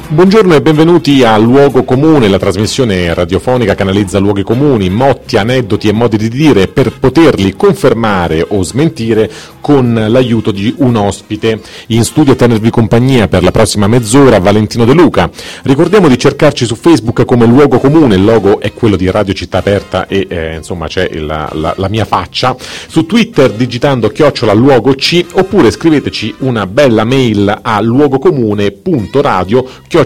Buongiorno e benvenuti a Luogo Comune, la trasmissione radiofonica che analizza luoghi comuni, motti, aneddoti e modi di dire per poterli confermare o smentire con l'aiuto di un ospite. In studio a tenervi compagnia per la prossima mezz'ora Valentino De Luca. Ricordiamo di cercarci su Facebook come Luogo Comune, il logo è quello di Radio Città Aperta e insomma c'è la mia faccia. Su Twitter digitando @luogoc oppure scriveteci una bella mail a luogocomune.radio@gmail.com.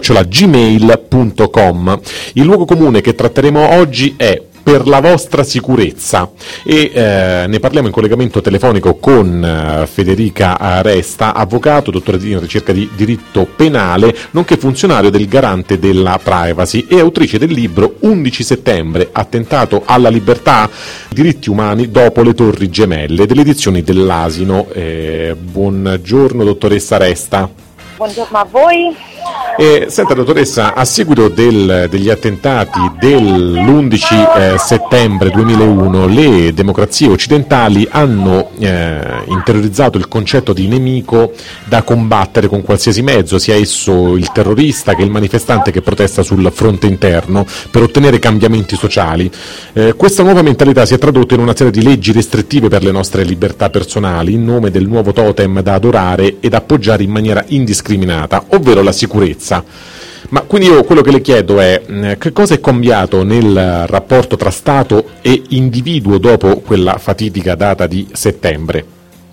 Il luogo comune che tratteremo oggi è per la vostra sicurezza e ne parliamo in collegamento telefonico con Federica Resta, avvocato, dottoressa in ricerca di diritto penale, nonché funzionario del Garante della Privacy e autrice del libro 11 settembre, attentato alla libertà, diritti umani dopo le Torri Gemelle, delle edizioni dell'Asino. Buongiorno dottoressa Resta. Buongiorno a voi. Senta dottoressa, a seguito degli attentati dell'11 settembre 2001 le democrazie occidentali hanno interiorizzato il concetto di nemico da combattere con qualsiasi mezzo, sia esso il terrorista che il manifestante che protesta sul fronte interno, per ottenere cambiamenti sociali. Questa nuova mentalità si è tradotta in una serie di leggi restrittive per le nostre libertà personali in nome del nuovo totem da adorare ed appoggiare in maniera indiscriminata, ovvero la sicurezza. Ma quindi io quello che le chiedo è che cosa è cambiato nel rapporto tra Stato e individuo dopo quella fatidica data di settembre?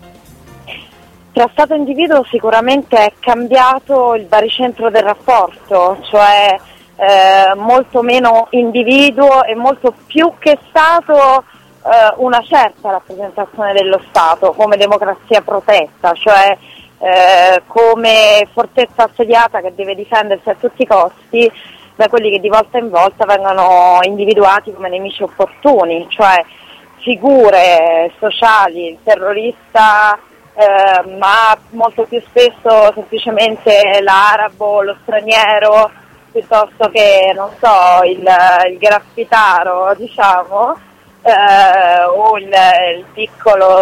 Tra Stato e individuo sicuramente è cambiato il baricentro del rapporto, cioè molto meno individuo e molto più che Stato una certa rappresentazione dello Stato come democrazia protetta, cioè come fortezza assediata che deve difendersi a tutti i costi da quelli che di volta in volta vengono individuati come nemici opportuni, cioè figure sociali, il terrorista, ma molto più spesso semplicemente l'arabo, lo straniero, piuttosto che, non so, il graffitaro, diciamo, o il piccolo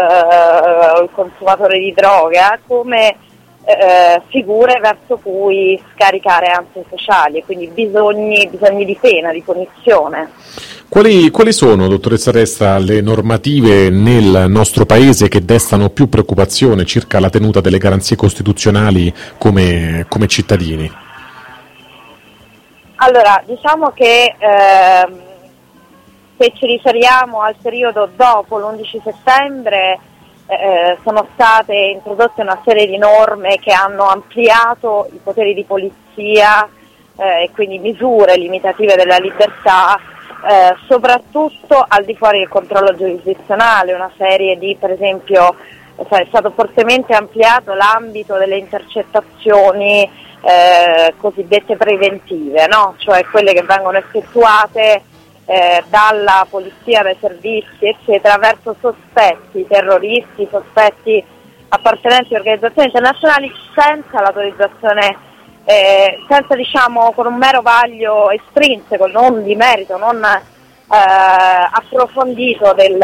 il consumatore di droga come figure verso cui scaricare ansie sociali e quindi bisogni di pena, di punizione. Quali sono, dottoressa Resta, le normative nel nostro Paese che destano più preoccupazione circa la tenuta delle garanzie costituzionali come cittadini? Allora, diciamo che se ci riferiamo al periodo dopo l'11 settembre sono state introdotte una serie di norme che hanno ampliato i poteri di polizia e quindi misure limitative della libertà, soprattutto al di fuori del controllo giurisdizionale, una serie di, per esempio, è stato fortemente ampliato l'ambito delle intercettazioni cosiddette preventive, no? Cioè quelle che vengono effettuate dalla polizia, dai servizi eccetera verso sospetti terroristi, sospetti appartenenti a organizzazioni internazionali senza l'autorizzazione, senza, diciamo, con un mero vaglio estrinseco, non di merito, non approfondito del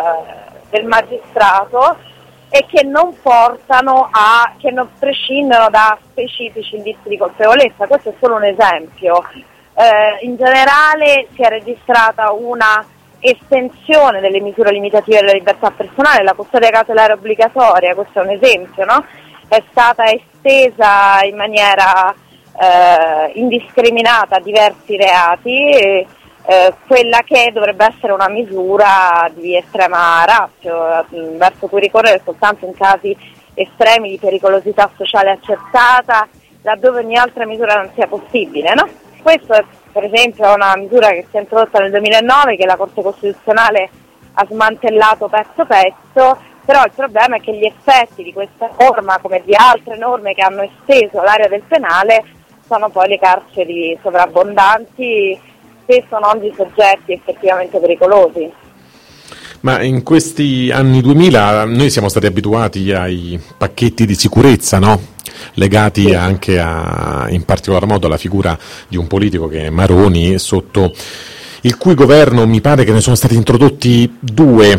magistrato, e che non portano che non prescindono da specifici indizi di colpevolezza. Questo è solo un esempio. In generale si è registrata una estensione delle misure limitative della libertà personale, la custodia cautelare obbligatoria, questo è un esempio, no? È stata estesa in maniera indiscriminata a diversi reati, quella che dovrebbe essere una misura di estrema ratio, verso cui ricorrere soltanto in casi estremi di pericolosità sociale accertata, laddove ogni altra misura non sia possibile, no? Questo è per esempio una misura che si è introdotta nel 2009 che la Corte Costituzionale ha smantellato pezzo pezzo, però il problema è che gli effetti di questa norma, come di altre norme che hanno esteso l'area del penale, sono poi le carceri sovrabbondanti, spesso non di soggetti effettivamente pericolosi. Ma in questi anni 2000 noi siamo stati abituati ai pacchetti di sicurezza, no? Legati anche in particolar modo alla figura di un politico che è Maroni, sotto il cui governo mi pare che ne sono stati introdotti due,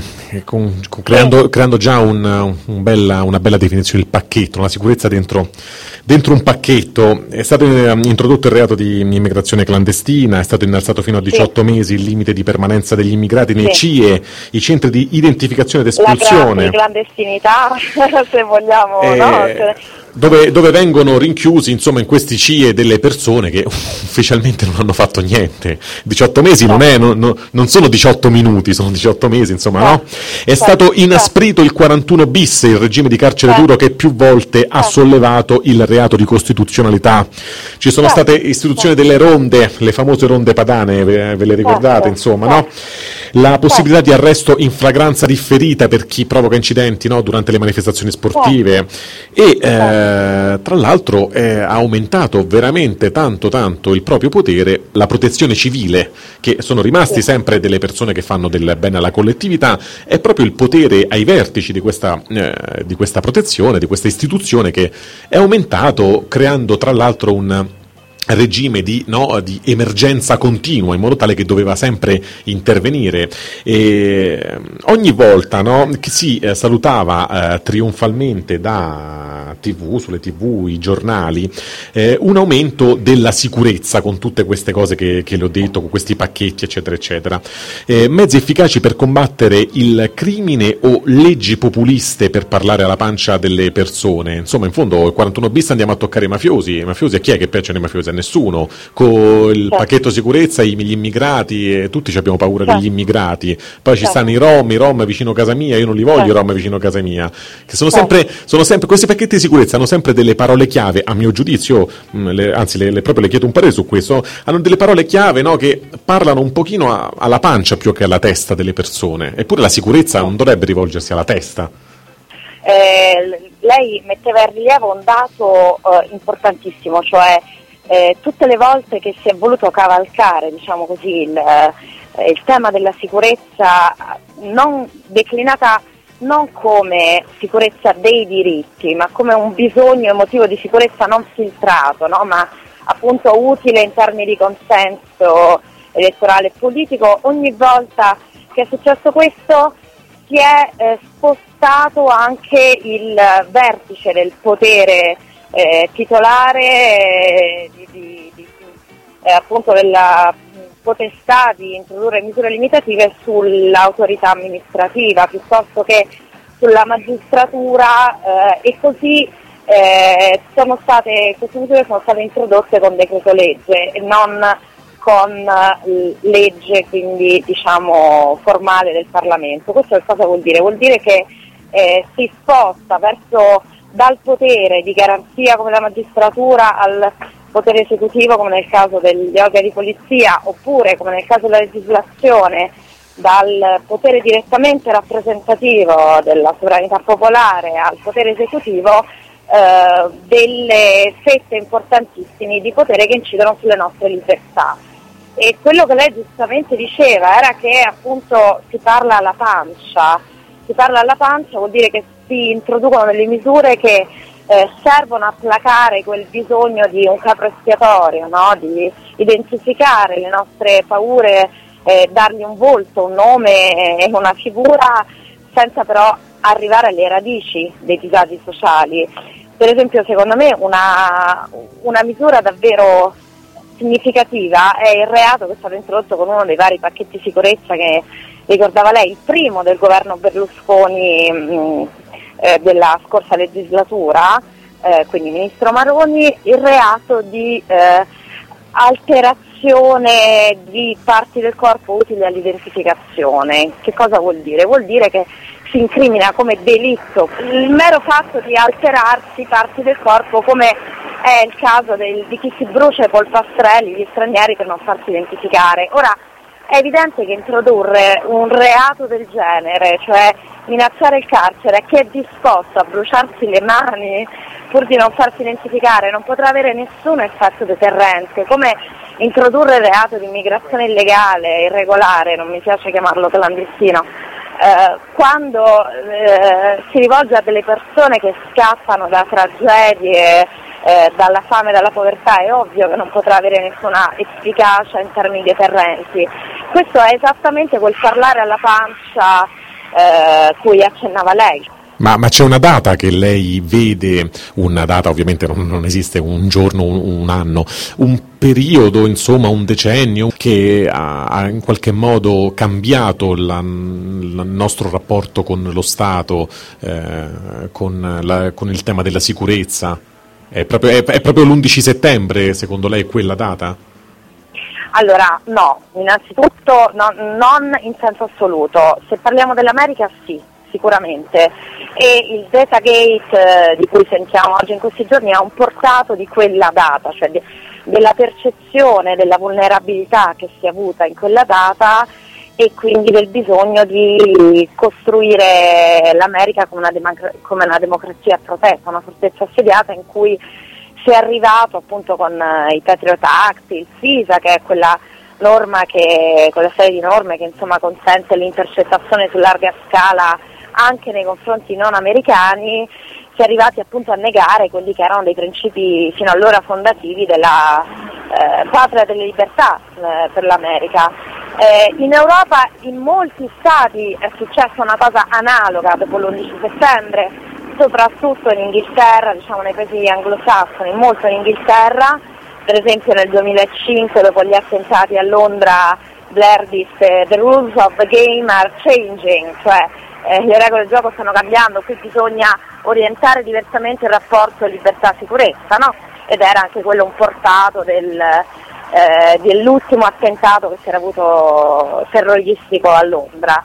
creando già una bella definizione, il pacchetto, la sicurezza dentro un pacchetto. È stato introdotto il reato di immigrazione clandestina, è stato innalzato fino a 18 mesi il limite di permanenza degli immigrati nei CIE, i centri di identificazione ed espulsione. La clandestinità, se vogliamo, no? Dove vengono rinchiusi, insomma, in questi CIE delle persone che ufficialmente non hanno fatto niente. 18 mesi non sono 18 minuti, sono 18 mesi, insomma, no? È stato inasprito il 41 bis, il regime di carcere duro che più volte ha sollevato il reato di costituzionalità. Ci sono state istituzioni delle ronde, le famose ronde padane, ve le ricordate, insomma, no? La possibilità di arresto in flagranza differita per chi provoca incidenti, no, durante le manifestazioni sportive e tra l'altro ha aumentato veramente tanto il proprio potere la protezione civile, che sono rimasti sempre delle persone che fanno del bene alla collettività. È proprio il potere ai vertici di questa protezione, di questa istituzione, che è aumentato, creando tra l'altro un regime di emergenza continua, in modo tale che doveva sempre intervenire. E ogni volta che si salutava trionfalmente da sulle TV, i giornali, un aumento della sicurezza, con tutte queste cose che le ho detto, con questi pacchetti eccetera eccetera, mezzi efficaci per combattere il crimine o leggi populiste per parlare alla pancia delle persone. Insomma, in fondo il 41 bis andiamo a toccare i mafiosi. A chi è che piacciono i mafiosi? Nessuno. Con il pacchetto sicurezza, gli immigrati, tutti abbiamo paura degli immigrati. Poi ci stanno i rom vicino casa mia. Io non li voglio i rom vicino casa mia, che sono sempre questi pacchetti di sicurezza hanno sempre delle parole chiave, a mio giudizio. Proprio le chiedo un parere su questo. Hanno delle parole chiave, no, che parlano un pochino alla pancia più che alla testa delle persone. Eppure la sicurezza non dovrebbe rivolgersi alla testa. Lei metteva in rilievo un dato importantissimo, cioè tutte le volte che si è voluto cavalcare, diciamo così, il tema della sicurezza non declinata non come sicurezza dei diritti, ma come un bisogno emotivo di sicurezza non filtrato, no? Ma appunto utile in termini di consenso elettorale e politico. Ogni volta che è successo questo si è spostato anche il vertice del potere titolare appunto della potestà di introdurre misure limitative sull'autorità amministrativa piuttosto che sulla magistratura, e così queste misure sono state introdotte con decreto legge e non con legge, quindi diciamo formale del Parlamento. Questo cosa vuol dire? Vuol dire che si sposta dal potere di garanzia come la magistratura al potere esecutivo, come nel caso degli organi di polizia, oppure come nel caso della legislazione, dal potere direttamente rappresentativo della sovranità popolare al potere esecutivo, delle fette importantissime di potere che incidono sulle nostre libertà. E quello che lei giustamente diceva era che appunto si parla alla pancia, vuol dire che si introducono delle misure che servono a placare quel bisogno di un capro espiatorio, no? Di identificare le nostre paure, dargli un volto, un nome e una figura, senza però arrivare alle radici dei disagi sociali. Per esempio, secondo me una misura davvero significativa è il reato che è stato introdotto con uno dei vari pacchetti sicurezza che ricordava lei, il primo del governo Berlusconi della scorsa legislatura, quindi ministro Maroni, il reato di alterazione di parti del corpo utili all'identificazione. Che cosa vuol dire? Vuol dire che si incrimina come delitto il mero fatto di alterarsi parti del corpo, come è il caso di chi si brucia i polpastrelli, gli stranieri, per non farsi identificare. Ora, è evidente che introdurre un reato del genere, cioè minacciare il carcere a chi è disposto a bruciarsi le mani pur di non farsi identificare, non potrà avere nessun effetto deterrente, come introdurre il reato di immigrazione illegale, irregolare, non mi piace chiamarlo clandestino, quando si rivolge a delle persone che scappano da tragedie dalla fame e dalla povertà, è ovvio che non potrà avere nessuna efficacia in termini deterrenti. Questo è esattamente quel parlare alla pancia cui accennava lei. Ma c'è una data che lei vede, una data ovviamente non esiste, un giorno, un anno, un periodo, insomma un decennio che ha in qualche modo cambiato il nostro rapporto con lo Stato, con il tema della sicurezza? È proprio l'11 settembre, secondo lei, quella data? Allora, no, innanzitutto non in senso assoluto. Se parliamo dell'America, sì, sicuramente. E il Datagate di cui sentiamo oggi in questi giorni ha un portato di quella data, cioè della percezione della vulnerabilità che si è avuta in quella data e quindi del bisogno di costruire l'America come una democrazia protetta, una fortezza assediata in cui si è arrivato appunto con i Patriot Act, il FISA, che è quella serie di norme che insomma consente l'intercettazione su larga scala anche nei confronti non americani. Si è arrivati appunto a negare quelli che erano dei principi fino allora fondativi della patria delle libertà per l'America. In Europa, in molti stati è successa una cosa analoga dopo l'11 settembre, soprattutto in Inghilterra, diciamo nei paesi anglosassoni, molto in Inghilterra. Per esempio nel 2005, dopo gli attentati a Londra, Blair disse "The rules of the game are changing", cioè le regole del gioco stanno cambiando, qui bisogna orientare diversamente il rapporto libertà-sicurezza, no? Ed era anche quello un portato dell'ultimo attentato che si era avuto terroristico a Londra.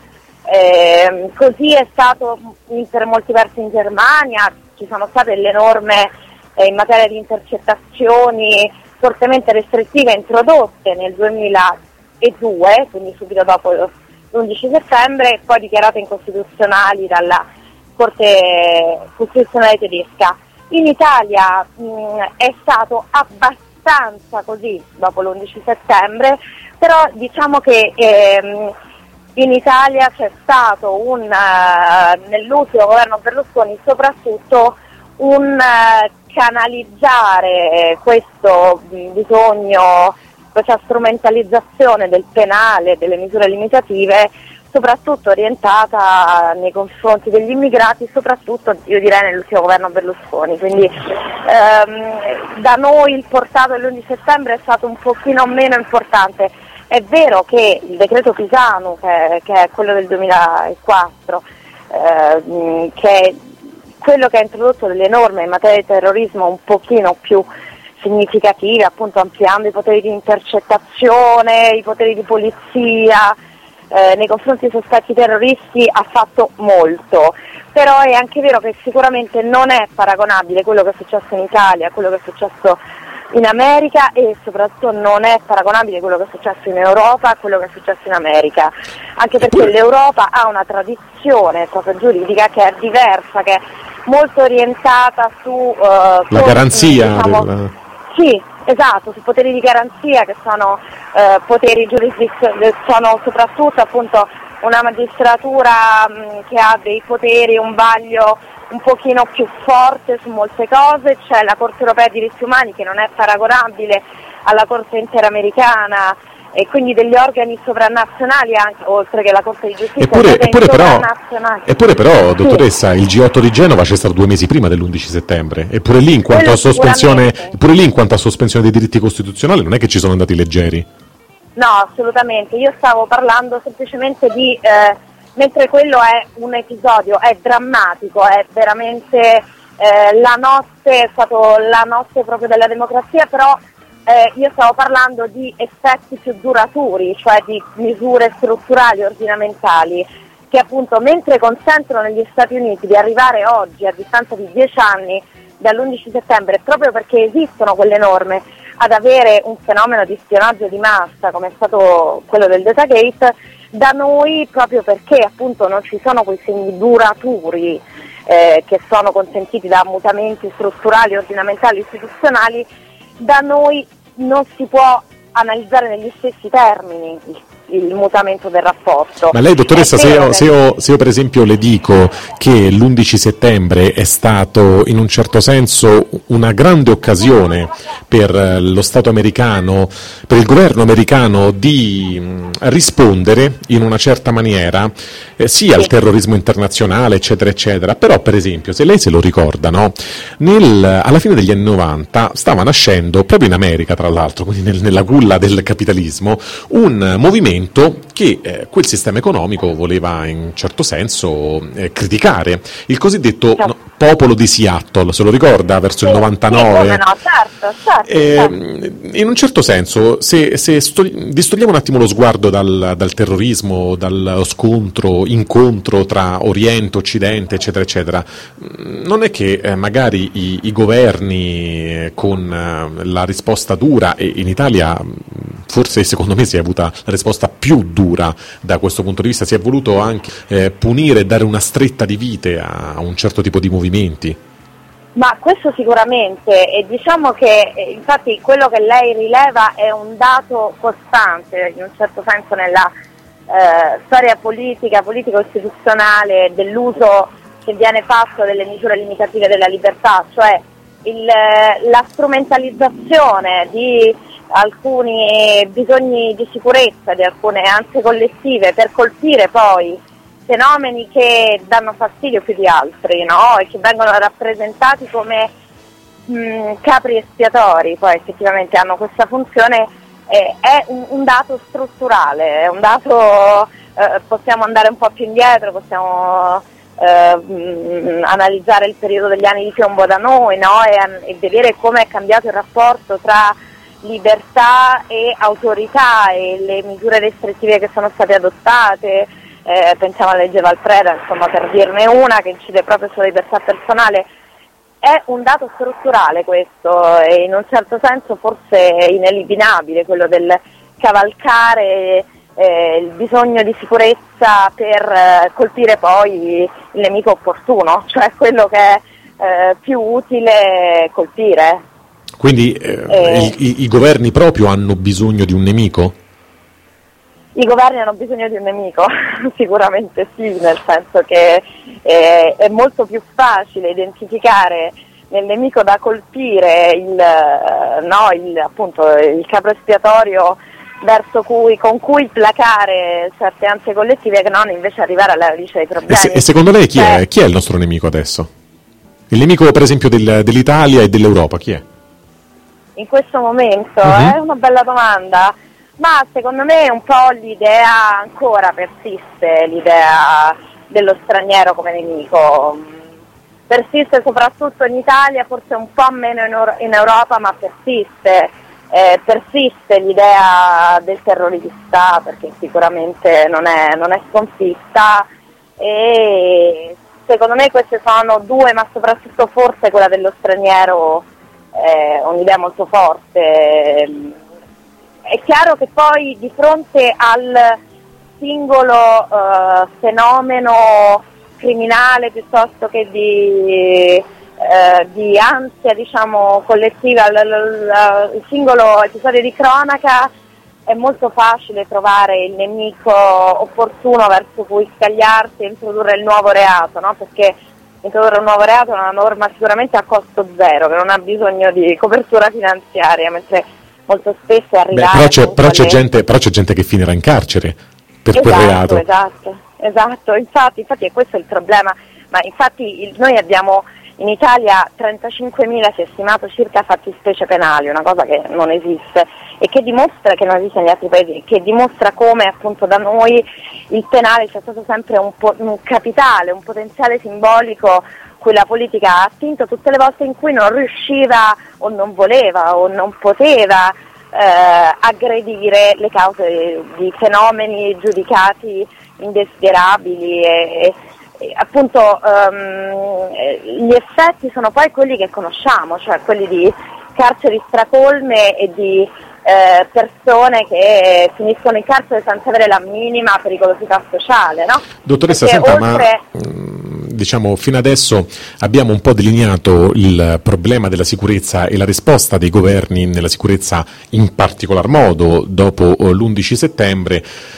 Così è stato per molti versi in Germania, ci sono state delle norme in materia di intercettazioni fortemente restrittive introdotte nel 2002, quindi subito dopo l'11 settembre, e poi dichiarate incostituzionali dalla Corte Costituzionale tedesca. In Italia è stato abbastanza così dopo l'11 settembre, però diciamo che in Italia c'è stato nell'ultimo governo Berlusconi soprattutto un canalizzare questo bisogno, questa strumentalizzazione del penale, delle misure limitative, soprattutto orientata nei confronti degli immigrati, soprattutto io direi nell'ultimo governo Berlusconi. Quindi da noi il portato dell'11 settembre è stato un pochino meno importante. È vero che il decreto Pisanu, che è quello del 2004, che è quello che ha introdotto delle norme in materia di terrorismo un pochino più significative, appunto ampliando i poteri di intercettazione, i poteri di polizia nei confronti dei sospetti terroristi, ha fatto molto. Però è anche vero che sicuramente non è paragonabile quello che è successo in Italia a quello che è successo in America, e soprattutto non è paragonabile quello che è successo in Europa a quello che è successo in America, anche perché l'Europa ha una tradizione proprio giuridica che è diversa, che è molto orientata su la garanzia, diciamo, sì, esatto, su poteri di garanzia che sono poteri giurisdizionali, sono soprattutto appunto una magistratura che ha dei poteri, un vaglio un pochino più forte su molte cose. C'è la Corte Europea dei Diritti Umani che non è paragonabile alla Corte Interamericana, e quindi degli organi sovranazionali anche, oltre che la Corte di Giustizia. Eppure però, dottoressa, sì, il G8 di Genova c'è stato 2 mesi prima dell'11 settembre, eppure lì in quanto a sospensione dei diritti costituzionali non è che ci sono andati leggeri. No, assolutamente, io stavo parlando semplicemente di mentre quello è un episodio, è drammatico, è veramente la notte, è stato la notte proprio della democrazia, però io stavo parlando di effetti più duraturi, cioè di misure strutturali, ordinamentali, che appunto mentre consentono negli Stati Uniti di arrivare oggi, a distanza di 10 anni dall'11 settembre, proprio perché esistono quelle norme, ad avere un fenomeno di spionaggio di massa come è stato quello del Datagate, da noi, proprio perché appunto non ci sono quei segni duraturi che sono consentiti da mutamenti strutturali, ordinamentali, istituzionali, da noi non si può analizzare negli stessi termini il mutamento del rapporto. Ma lei, dottoressa, se io per esempio le dico che l'11 settembre è stato in un certo senso una grande occasione per lo Stato americano, per il governo americano di rispondere in una certa maniera sì al terrorismo internazionale, eccetera, eccetera, però per esempio, se lei se lo ricorda, no? Alla fine degli anni 90 stava nascendo, proprio in America tra l'altro, quindi nella culla del capitalismo, un movimento che quel sistema economico voleva in un certo senso criticare, il cosiddetto popolo di Seattle, se lo ricorda, verso il 99. Certo. In un certo senso, se distogliamo un attimo lo sguardo dal terrorismo, dallo incontro tra Oriente, Occidente, eccetera, eccetera, non è che magari i governi con la risposta dura, e in Italia forse secondo me si è avuta la risposta più dura da questo punto di vista, si è voluto anche punire e dare una stretta di vite a un certo tipo di movimenti? Ma questo sicuramente, e diciamo che infatti quello che lei rileva è un dato costante in un certo senso nella storia politico-istituzionale dell'uso che viene fatto delle misure limitative della libertà, cioè la strumentalizzazione di alcuni bisogni di sicurezza, di alcune ansie collettive per colpire poi fenomeni che danno fastidio più di altri, no? E che vengono rappresentati come capri espiatori, poi effettivamente hanno questa funzione, è un dato strutturale, è un dato, possiamo andare un po' più indietro, possiamo analizzare il periodo degli anni di piombo da noi, no? E vedere come è cambiato il rapporto tra libertà e autorità e le misure restrittive che sono state adottate. Pensiamo alla legge Valpreda, insomma, per dirne una, che incide proprio sulla libertà personale. È un dato strutturale questo, e in un certo senso forse è ineliminabile quello del cavalcare il bisogno di sicurezza per colpire poi il nemico opportuno, cioè quello che è più utile colpire. Quindi i governi proprio hanno bisogno di un nemico? I governi hanno bisogno di un nemico, sicuramente sì, nel senso che è molto più facile identificare nel nemico da colpire il capro espiatorio con cui placare certe ansie collettive, che non invece arrivare alla radice dei problemi. E secondo lei chi è il nostro nemico adesso? Il nemico per esempio dell'Italia e dell'Europa, chi è? In questo momento è una bella domanda. Ma secondo me un po' l'idea ancora persiste, l'idea dello straniero come nemico. Persiste soprattutto in Italia, forse un po' meno in Europa, ma persiste. Persiste l'idea del terrorista, perché sicuramente non è sconfitta, e secondo me queste sono due, ma soprattutto forse quella dello straniero è un'idea molto forte. È chiaro che poi di fronte al singolo fenomeno criminale piuttosto che di ansia, diciamo, collettiva, il singolo episodio di cronaca, è molto facile trovare il nemico opportuno verso cui scagliarsi e introdurre il nuovo reato, no? Perché introdurre un nuovo reato è una norma sicuramente a costo zero, che non ha bisogno di copertura finanziaria, mentre molto spesso arrivare... Però c'è gente che finirà in carcere per quel reato. Esatto, infatti è questo il problema, ma infatti noi abbiamo in Italia 35.000, si è stimato, circa fattispecie penali, una cosa che non esiste e che dimostra che non esiste negli altri paesi, che dimostra come appunto da noi il penale sia stato sempre un capitale, un potenziale simbolico cui la politica ha attinto tutte le volte in cui non riusciva o non voleva o non poteva aggredire le cause di fenomeni giudicati indesiderabili e appunto gli effetti sono poi quelli che conosciamo, cioè quelli di carceri stracolme e di persone che finiscono in carcere senza avere la minima pericolosità sociale, no? Dottoressa, senta, ma diciamo fino adesso abbiamo un po' delineato il problema della sicurezza e la risposta dei governi nella sicurezza in particolar modo dopo l'11 settembre.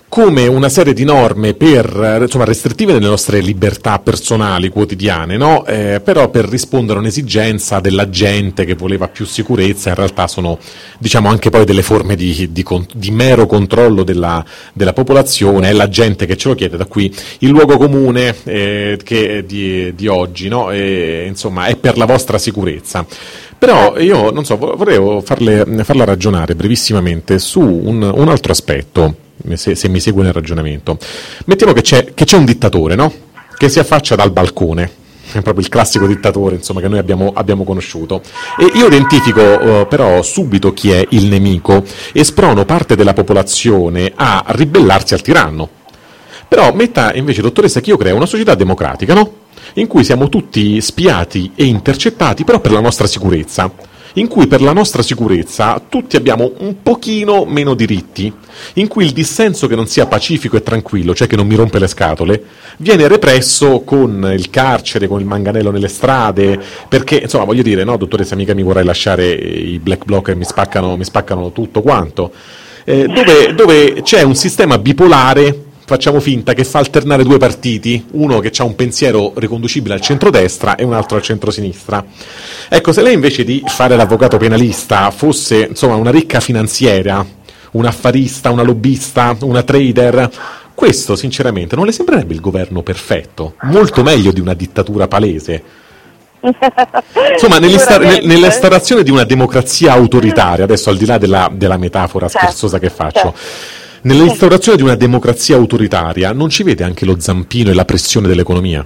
come una serie di norme restrittive delle nostre libertà personali quotidiane, no? Però per rispondere a un'esigenza della gente che voleva più sicurezza. In realtà sono, diciamo, anche poi delle forme di mero controllo della popolazione. È la gente che ce lo chiede, da qui il luogo comune di oggi, no? Insomma, è per la vostra sicurezza. Però io non so, vorrei farla ragionare brevissimamente su un altro aspetto, se mi segue nel ragionamento. Mettiamo che c'è un dittatore, no? Che si affaccia dal balcone, è proprio il classico dittatore, insomma, che noi abbiamo conosciuto, e io identifico però subito chi è il nemico e sprono parte della popolazione a ribellarsi al tiranno. Però metta invece, dottoressa, che io creo una società democratica, no? In cui siamo tutti spiati e intercettati, però per la nostra sicurezza, in cui per la nostra sicurezza tutti abbiamo un pochino meno diritti, in cui il dissenso che non sia pacifico e tranquillo, cioè che non mi rompe le scatole, viene represso con il carcere, con il manganello nelle strade, perché, insomma, voglio dire, no, dottoressa, mica mi vorrei lasciare i black bloc e mi spaccano tutto quanto, dove c'è un sistema bipolare. Facciamo finta che fa alternare due partiti, uno che ha un pensiero riconducibile al centrodestra e un altro al centrosinistra. Ecco, se lei invece di fare l'avvocato penalista fosse, insomma, una ricca finanziera, un affarista, una lobbista, una trader, questo sinceramente non le sembrerebbe il governo perfetto? Molto meglio di una dittatura palese. Insomma, nell'instaurazione di una democrazia autoritaria, adesso al di là della metafora scherzosa che faccio, nell'instaurazione di una democrazia autoritaria non ci vede anche lo zampino e la pressione dell'economia?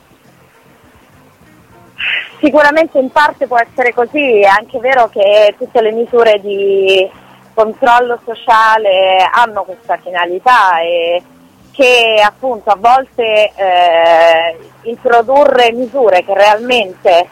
Sicuramente in parte può essere così, è anche vero che tutte le misure di controllo sociale hanno questa finalità e che appunto a volte introdurre misure che realmente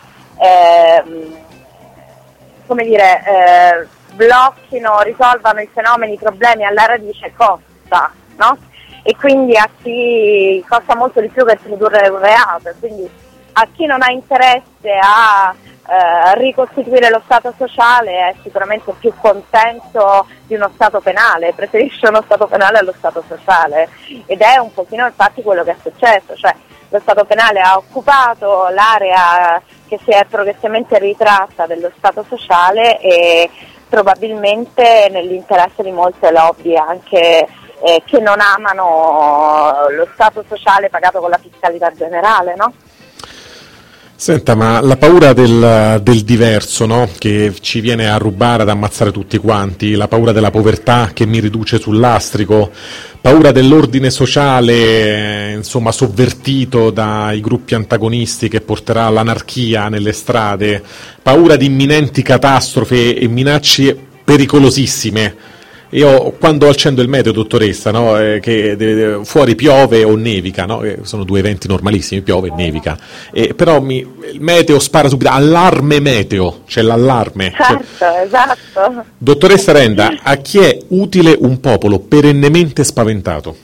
blocchino, risolvano i fenomeni, i problemi alla radice costa, no? E quindi a chi costa molto di più che introdurre un reato, e quindi a chi non ha interesse a ricostituire lo Stato sociale è sicuramente più contento di uno Stato penale, preferisce uno Stato penale allo Stato sociale, ed è un pochino infatti quello che è successo, cioè lo Stato penale ha occupato l'area che si è progressivamente ritratta dello Stato sociale e probabilmente nell'interesse di molte lobby anche che non amano lo Stato sociale pagato con la fiscalità generale, no? Senta, ma la paura del diverso, no? Che ci viene a rubare, ad ammazzare tutti quanti, la paura della povertà che mi riduce sul lastrico, paura dell'ordine sociale, insomma, sovvertito dai gruppi antagonisti che porterà all'anarchia nelle strade, paura di imminenti catastrofi e minacce pericolosissime. Io quando accendo il meteo, dottoressa, no, che fuori piove o nevica, no, sono due eventi normalissimi, piove e nevica, però il meteo spara subito, allarme meteo, c'è l'allarme. Certo, esatto. Dottoressa Renda, a chi è utile un popolo perennemente spaventato?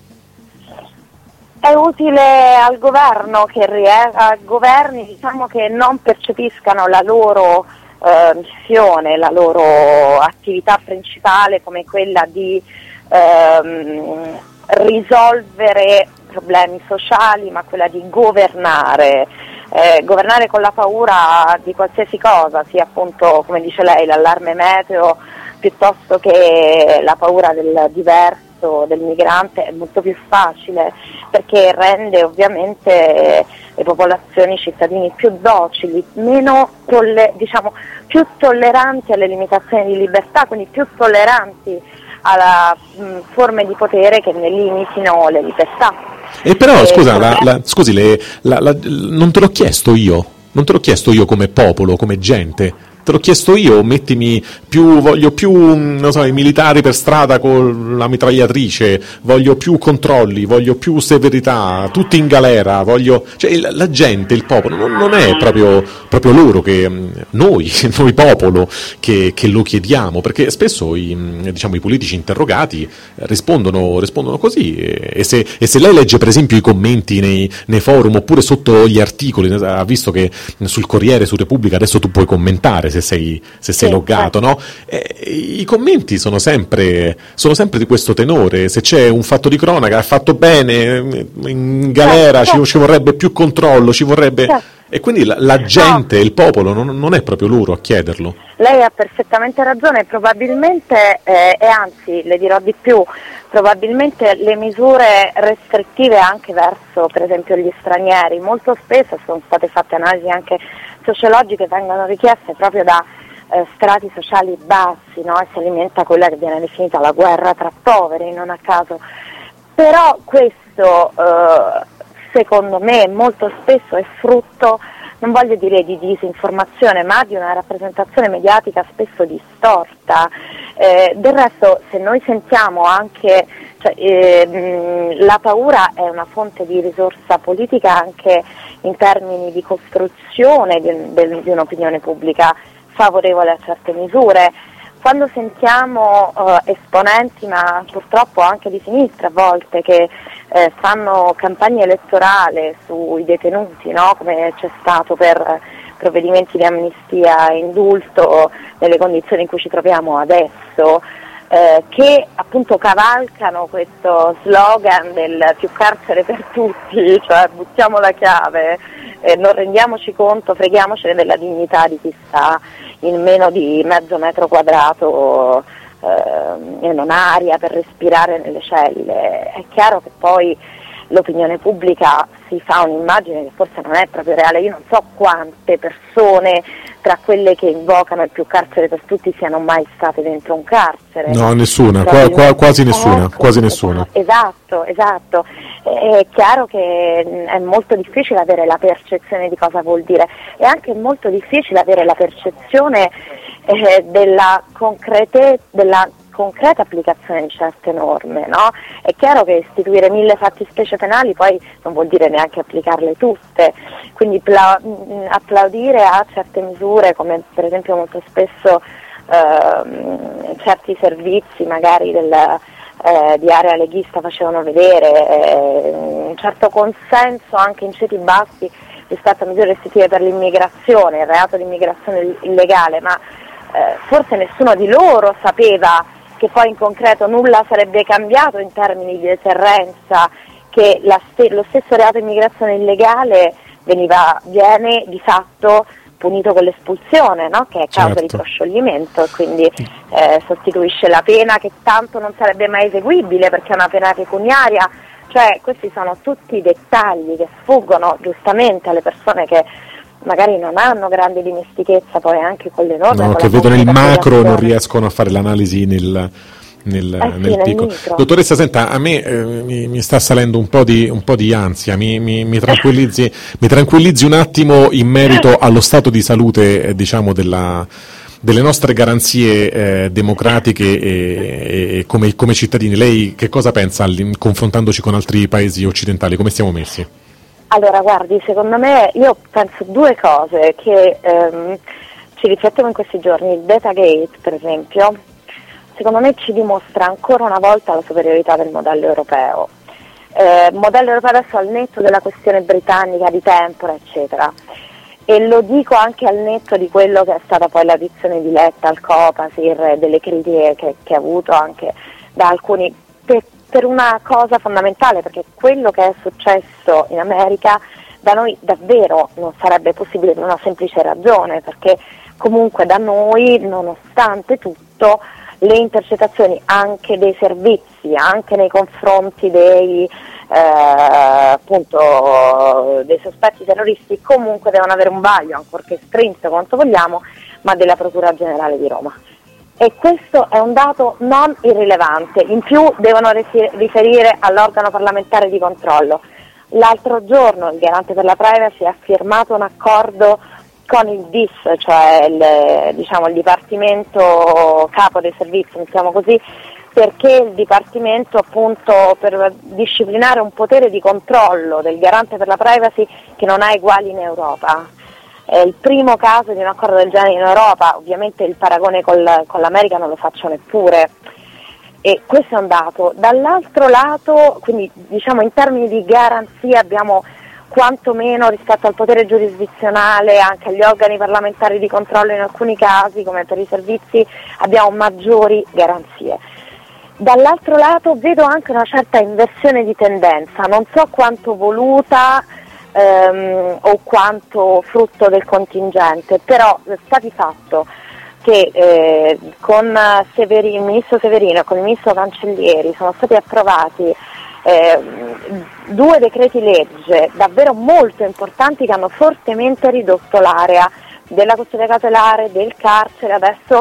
È utile al governo, a governi, diciamo, che non percepiscano la loro missione, la loro attività principale come quella di risolvere problemi sociali, ma quella di governare con la paura di qualsiasi cosa, sia appunto, come dice lei, l'allarme meteo, piuttosto che la paura del diverso, del migrante. È molto più facile perché rende ovviamente le popolazioni, i cittadini più docili, più tolleranti alle limitazioni di libertà, quindi più tolleranti alla forme di potere che ne limitino le libertà. E però, scusi, non te l'ho chiesto io come popolo, come gente. Te l'ho chiesto io, voglio più, non so, i militari per strada con la mitragliatrice, voglio più controlli, voglio più severità, tutti in galera, cioè la gente, il popolo, non è proprio loro che, noi popolo, che lo chiediamo, perché spesso i politici interrogati rispondono così, e se lei legge per esempio i commenti nei forum oppure sotto gli articoli, ha visto che sul Corriere, su Repubblica adesso tu puoi commentare, se sei loggato, no? I commenti sono sempre di questo tenore. Se c'è un fatto di cronaca, ha fatto bene, in galera ci vorrebbe più controllo, ci vorrebbe... E quindi la gente, il popolo, non è proprio loro a chiederlo. Lei ha perfettamente ragione, probabilmente, e anzi le dirò di più, probabilmente le misure restrittive anche verso per esempio gli stranieri, molto spesso sono state fatte analisi anche sociologiche, vengono richieste proprio da strati sociali bassi, no? E si alimenta quella che viene definita la guerra tra poveri, non a caso. Però questo secondo me molto spesso è frutto, non voglio dire di disinformazione, ma di una rappresentazione mediatica spesso distorta. Del resto, se noi sentiamo anche, la paura è una fonte di risorsa politica anche in termini di costruzione di un'opinione pubblica favorevole a certe misure. Quando sentiamo esponenti, ma purtroppo anche di sinistra a volte, che fanno campagna elettorale sui detenuti, no? Come c'è stato per provvedimenti di amnistia e indulto nelle condizioni in cui ci troviamo adesso, che appunto cavalcano questo slogan del più carcere per tutti, cioè buttiamo la chiave, non rendiamoci conto, freghiamocene della dignità di chi sta in meno di mezzo metro quadrato e non ha aria per respirare nelle celle. È chiaro che poi l'opinione pubblica si fa un'immagine che forse non è proprio reale. Io non so quante persone tra quelle che invocano il più carcere per tutti siano mai state dentro un carcere. No, nessuna, quasi nessuna, quasi nessuna. Esatto. È chiaro che è molto difficile avere la percezione di cosa vuol dire, è anche molto difficile avere la percezione della concreta applicazione di certe norme, no? È chiaro che istituire 1000 fattispecie penali poi non vuol dire neanche applicarle tutte, quindi applaudire a certe misure, come per esempio molto spesso certi servizi magari di area leghista facevano vedere, un certo consenso anche in ceti bassi rispetto a misure restrittive per l'immigrazione, il reato di immigrazione illegale, ma forse nessuno di loro sapeva che poi in concreto nulla sarebbe cambiato in termini di deterrenza, che lo stesso reato di immigrazione illegale viene di fatto punito con l'espulsione, no? Che è causa di proscioglimento, e quindi sostituisce la pena che tanto non sarebbe mai eseguibile perché è una pena pecuniaria. Cioè questi sono tutti dettagli che sfuggono giustamente alle persone che magari non hanno grande dimestichezza poi anche con le norme. No, che vedono il macro e non riescono a fare l'analisi nel piccolo. Dottoressa, senta, a me mi sta salendo un po' di ansia, mi tranquillizzi un attimo in merito allo stato di salute diciamo delle nostre garanzie democratiche e come cittadini. Lei che cosa pensa confrontandoci con altri paesi occidentali? Come stiamo messi? Allora guardi, secondo me io penso due cose che ci riflettono in questi giorni. Il Datagate per esempio secondo me ci dimostra ancora una volta la superiorità del modello europeo. Modello europeo adesso al netto della questione britannica di tempora eccetera, e lo dico anche al netto di quello che è stata poi l'audizione di Letta al Copasir, delle critiche che ha avuto anche da alcuni per una cosa fondamentale, perché quello che è successo in America da noi davvero non sarebbe possibile per una semplice ragione, perché comunque da noi nonostante tutto le intercettazioni anche dei servizi, anche nei confronti dei sospetti terroristi comunque devono avere un vaglio, ancorché stretto quanto vogliamo, ma della Procura Generale di Roma. E questo è un dato non irrilevante, in più devono riferire all'organo parlamentare di controllo. L'altro giorno il Garante per la Privacy ha firmato un accordo con il DIS, cioè il Dipartimento Capo dei Servizi, diciamo così, perché il Dipartimento appunto per disciplinare un potere di controllo del Garante per la Privacy che non ha uguali in Europa. È il primo caso di un accordo del genere in Europa, ovviamente il paragone con l'America non lo faccio neppure, e questo è un dato. Dall'altro lato, quindi diciamo in termini di garanzia abbiamo quantomeno rispetto al potere giurisdizionale, anche agli organi parlamentari di controllo in alcuni casi, come per i servizi, abbiamo maggiori garanzie. Dall'altro lato vedo anche una certa inversione di tendenza, non so quanto voluta o quanto frutto del contingente, però sta di fatto che con il ministro Severino e con il ministro Cancellieri sono stati approvati 2 decreti legge davvero molto importanti che hanno fortemente ridotto l'area della custodia cautelare, del carcere. Adesso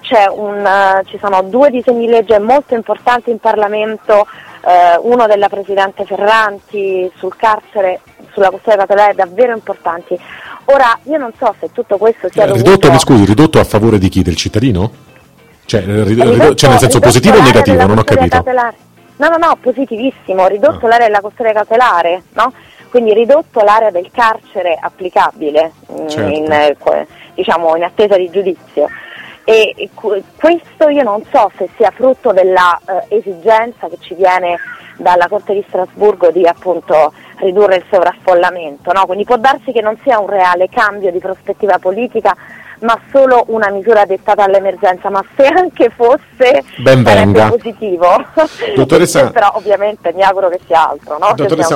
ci sono 2 disegni di legge molto importanti in Parlamento, uno della Presidente Ferranti sul carcere, sulla custodia cautelare, davvero importanti. Ora, io non so se tutto questo sia ridotto a favore di chi? Del cittadino? Cioè nel senso positivo o negativo? Non ho capito. Cautelare. No, positivissimo, ridotto l'area della custodia cautelare, no? Quindi ridotto l'area del carcere applicabile, certo. in attesa di giudizio. E questo io non so se sia frutto della esigenza che ci viene dalla Corte di Strasburgo di appunto ridurre il sovraffollamento, no? Quindi può darsi che non sia un reale cambio di prospettiva politica, ma solo una misura dettata all'emergenza, ma se anche fosse sarebbe positivo. Dottoressa, però ovviamente mi auguro che sia altro, no? Dottoressa,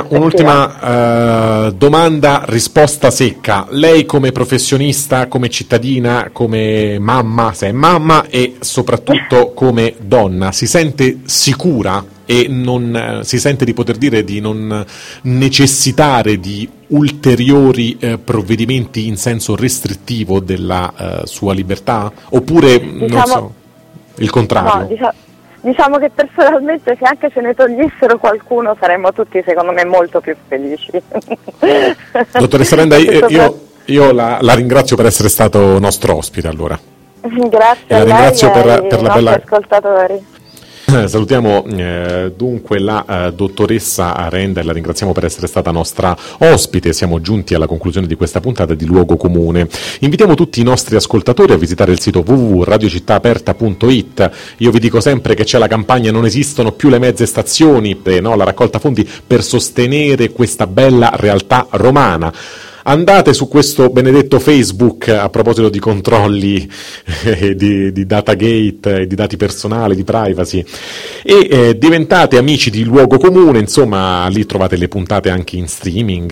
un'ultima domanda, risposta secca. Lei come professionista, come cittadina, come mamma, se è mamma, e soprattutto come donna, si sente sicura e non si sente di poter dire di non necessitare di ulteriori provvedimenti in senso restrittivo della sua libertà? Oppure, non so, il contrario? No, diciamo che personalmente se anche ce ne togliessero qualcuno saremmo tutti secondo me molto più felici. Dottoressa Renda, io la ringrazio per essere stato nostro ospite allora. Grazie e la ringrazio per la bella ascoltatori. Salutiamo dunque la dottoressa Renda e la ringraziamo per essere stata nostra ospite. Siamo giunti alla conclusione di questa puntata di Luogo Comune. Invitiamo tutti i nostri ascoltatori a visitare il sito www.radiocittaaperta.it. Io vi dico sempre che c'è la campagna Non esistono più le mezze stazioni, la raccolta fondi per sostenere questa bella realtà romana. Andate su questo benedetto Facebook a proposito di controlli di datagate, di dati personali, di privacy, e diventate amici di Luogo Comune. Insomma, lì trovate le puntate anche in streaming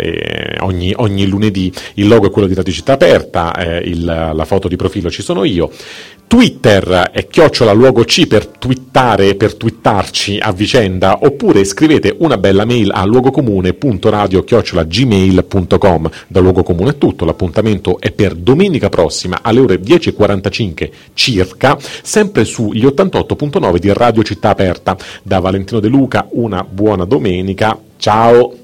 ogni lunedì. Il logo è quello di Radio Città Aperta, la foto di profilo ci sono io. Twitter è @luogoc per twittare, per twittarci a vicenda, oppure scrivete una bella mail a luogocomune.radio@gmail.com. Da Luogo Comune è tutto, l'appuntamento è per domenica prossima alle ore 10:45 circa, sempre sugli 88.9 di Radio Città Aperta. Da Valentino De Luca una buona domenica, ciao!